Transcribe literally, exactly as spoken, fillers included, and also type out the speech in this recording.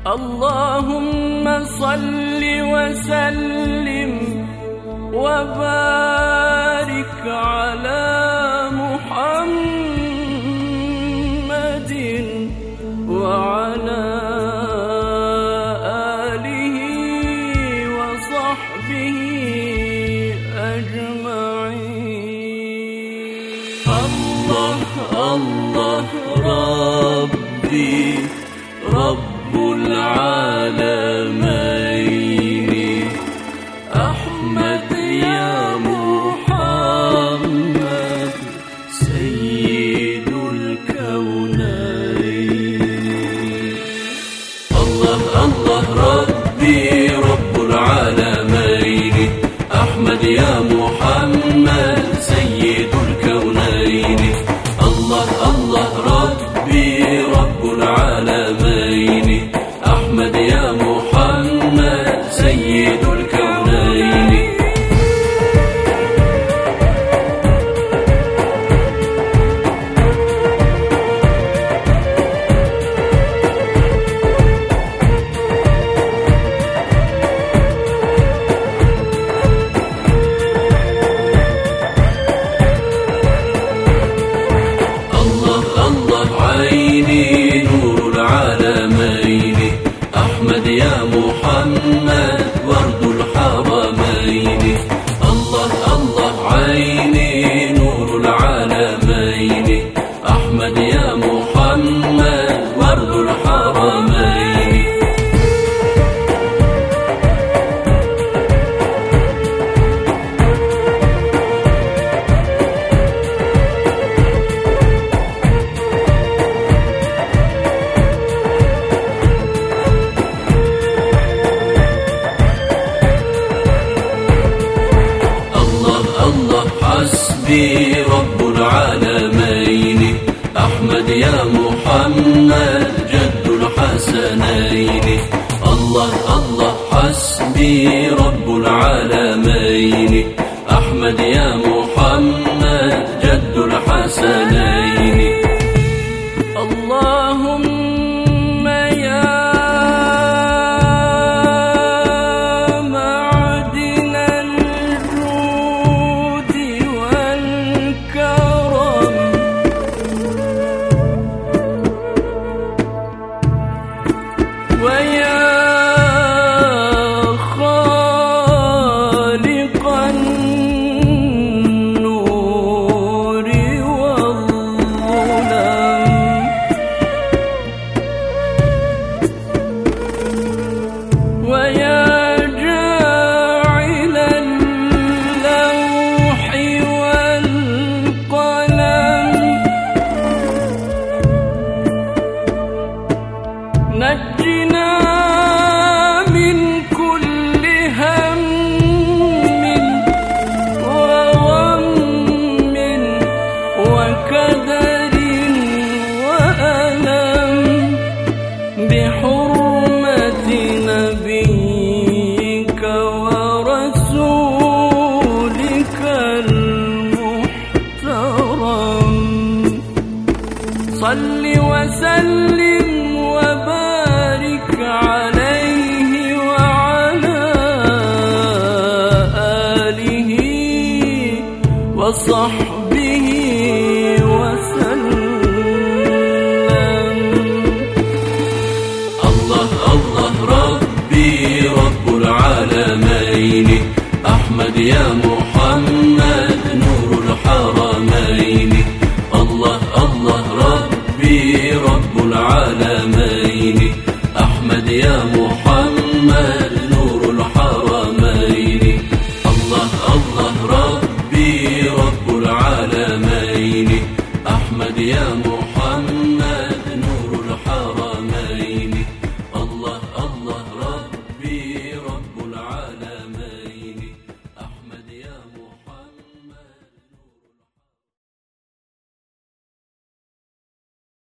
اللهم صل وسلم وبارك على محمد وعلى آله وصحبه أجمعين. الله الله ربي رب العالمين، أحمد يا محمد سيد الكونين. الله الله ربي رب العالمين، أحمد يا محمد سيد الكونين. الله الله ربي رب العالمين، أحمد يا محمد سيد الكونين. الله الله عيني نور العالمين، أحمد يا محمد ورد الحرمين. الله الله عيني نور العالمين، أحمد يا محمد ورد الحرمين. حسبي رب العالمين، أحمد يا محمد جد الحسنين. الله الله حسبي رب العالمين، أحمد يا محمد جد الحسنين. اللهم يا ويا خالق النور والظلم، ويا جاعل اللوح والقلم، نجنا من كل هم وغم وكدر وألم، بحرمة نبيك ورسولك المحترم. صل وسلم وبارك عليه وعلى آله وصحبه وسلم. الله الله ربي رب العالمين، أحمد يا محمد